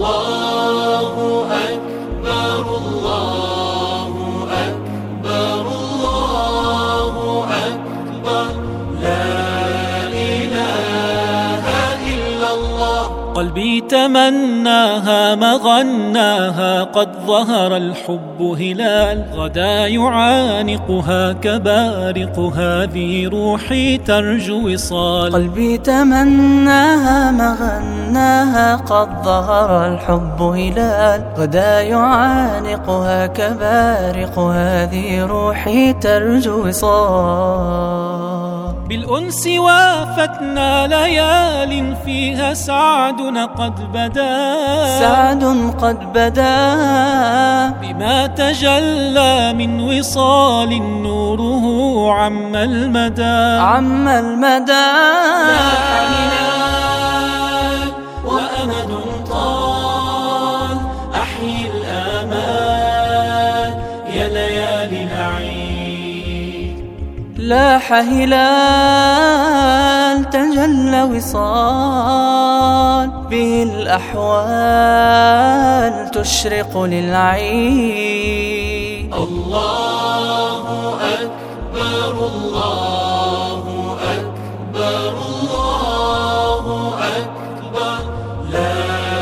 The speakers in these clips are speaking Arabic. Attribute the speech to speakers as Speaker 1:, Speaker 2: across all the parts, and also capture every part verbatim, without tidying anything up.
Speaker 1: الله أكبر الله أكبر الله أكبر لا إله إلا الله.
Speaker 2: قلبي تمناها مغناها قد ظهر الحب هلال غدا يعانقها كبارق هذه روحي ترجو وصال.
Speaker 3: قلبي تمناها مغناها قد ظهر الحب هلال غدا يعانقها كبارق هذه روحي ترجو وصال.
Speaker 2: بالأنس وافتنا ليال فيها سعدنا قد بدا
Speaker 3: سعد قد بدا
Speaker 2: بما تجلى من وصال نوره عم المدى
Speaker 3: عم المدى.
Speaker 1: لاح هلال وأمد طال أحيي الآمال يا ليالي العيد.
Speaker 3: لاح هلال تجلى وصال به الأحوال تشرق للعيد.
Speaker 1: الله أكبر الله أكبر الله أكبر لا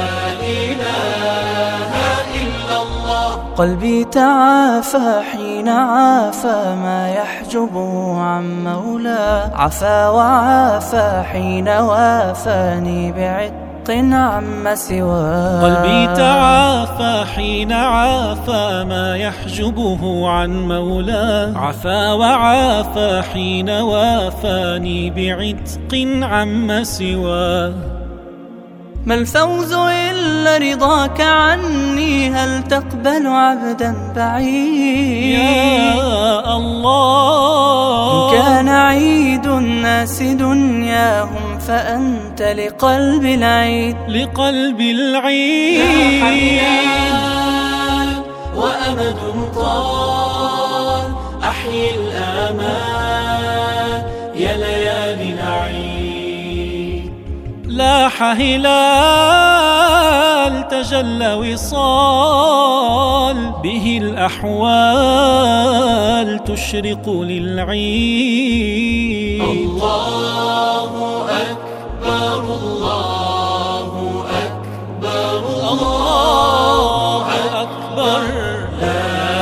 Speaker 1: إله إلا الله.
Speaker 3: قلبي تعافى حين عافى ما يحجبه عن مولاه عفا وعافى حين وافاني بعتق عم سواه.
Speaker 2: قلبي تعافى حين عافى ما يحجبه عن مولاه عفا وعافى حين وافاني بعتق عم سواه.
Speaker 3: ما الفوز إلا رضاك عني هل تقبل عبدا بعيد.
Speaker 2: يا الله
Speaker 3: إن كان عيد الناس دنياهم فأنت لقلب العيد
Speaker 2: لقلب العيد.
Speaker 1: حيال وأمد طال أحيي الآمال يا ليالي العيد.
Speaker 2: لاح هلال تجلى وصال به الأحوال تشرق للعيد.
Speaker 1: الله أكبر الله أكبر الله أكبر لا